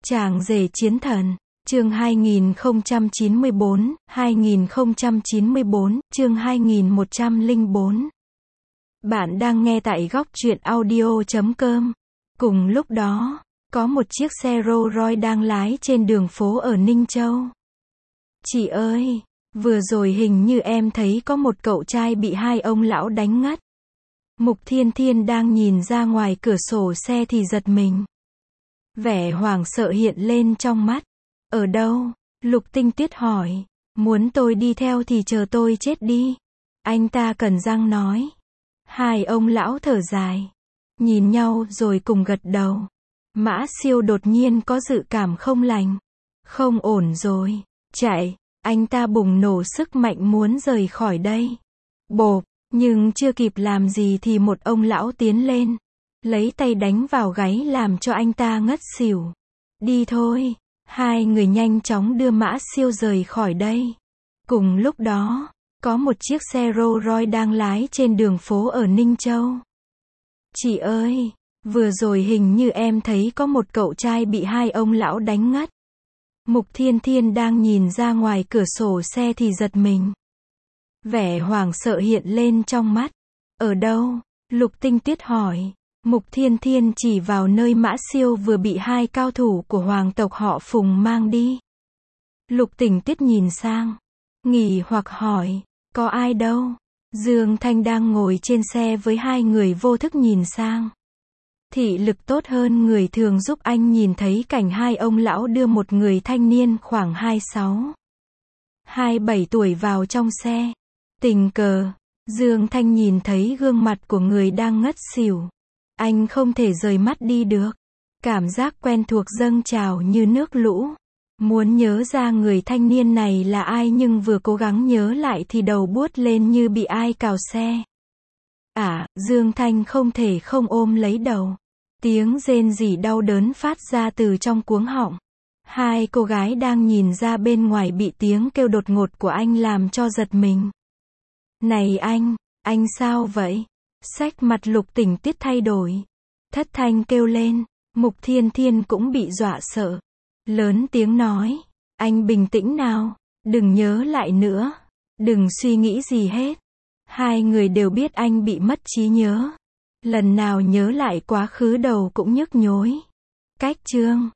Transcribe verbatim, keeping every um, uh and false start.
Chàng rể chiến thần, chương hai nghìn không trăm chín mươi bốn, hai nghìn không trăm chín mươi bốn, chương hai nghìn một trăm lẻ bốn. Bạn đang nghe tại góc truyện audio chấm com. Cùng lúc đó, có một chiếc xe Rolls Royce đang lái trên đường phố ở Ninh Châu. Chị ơi, vừa rồi hình như em thấy có một cậu trai bị hai ông lão đánh ngất. Mục Thiên Thiên đang nhìn ra ngoài cửa sổ xe thì giật mình. Vẻ hoảng sợ hiện lên trong mắt. Ở đâu? Lục Tinh Tuyết hỏi. Muốn tôi đi theo thì chờ tôi chết đi. Anh ta cắn răng nói. Hai ông lão thở dài. Nhìn nhau rồi cùng gật đầu. Mã Siêu đột nhiên có dự cảm không lành. Không ổn rồi. Chạy. Anh ta bùng nổ sức mạnh muốn rời khỏi đây. Bộp. Nhưng chưa kịp làm gì thì một ông lão tiến lên. Lấy tay đánh vào gáy làm cho anh ta ngất xỉu. Đi thôi. Hai người nhanh chóng đưa Mã Siêu rời khỏi đây. Cùng lúc đó, có một chiếc xe Rolls Royce đang lái trên đường phố ở Ninh Châu. Chị ơi, vừa rồi hình như em thấy có một cậu trai bị hai ông lão đánh ngất. Mục Thiên Thiên đang nhìn ra ngoài cửa sổ xe thì giật mình. Vẻ hoảng sợ hiện lên trong mắt. Ở đâu? Lục Tinh Tuyết hỏi. Mục Thiên Thiên chỉ vào nơi Mã Siêu vừa bị hai cao thủ của hoàng tộc họ Phùng mang đi. Lục Tinh Tuyết nhìn sang. Nghỉ hoặc hỏi. Có ai đâu? Dương Thanh đang ngồi trên xe với hai người vô thức nhìn sang. Thị lực tốt hơn người thường giúp anh nhìn thấy cảnh hai ông lão đưa một người thanh niên khoảng hai mươi sáu, hai mươi bảy tuổi vào trong xe. Tình cờ, Dương Thanh nhìn thấy gương mặt của người đang ngất xỉu. Anh không thể rời mắt đi được. Cảm giác quen thuộc dâng trào như nước lũ. Muốn nhớ ra người thanh niên này là ai nhưng vừa cố gắng nhớ lại thì đầu buốt lên như bị ai cào xe. À, Dương Thanh không thể không ôm lấy đầu. Tiếng rên rỉ đau đớn phát ra từ trong cuống họng. Hai cô gái đang nhìn ra bên ngoài bị tiếng kêu đột ngột của anh làm cho giật mình. Này anh, anh sao vậy? Sắc mặt Lục Tinh Tuyết thay đổi. Thất thanh kêu lên. Mục Thiên Thiên cũng bị dọa sợ. Lớn tiếng nói. Anh bình tĩnh nào. Đừng nhớ lại nữa. Đừng suy nghĩ gì hết. Hai người đều biết anh bị mất trí nhớ. Lần nào nhớ lại quá khứ đầu cũng nhức nhối. Cách chương.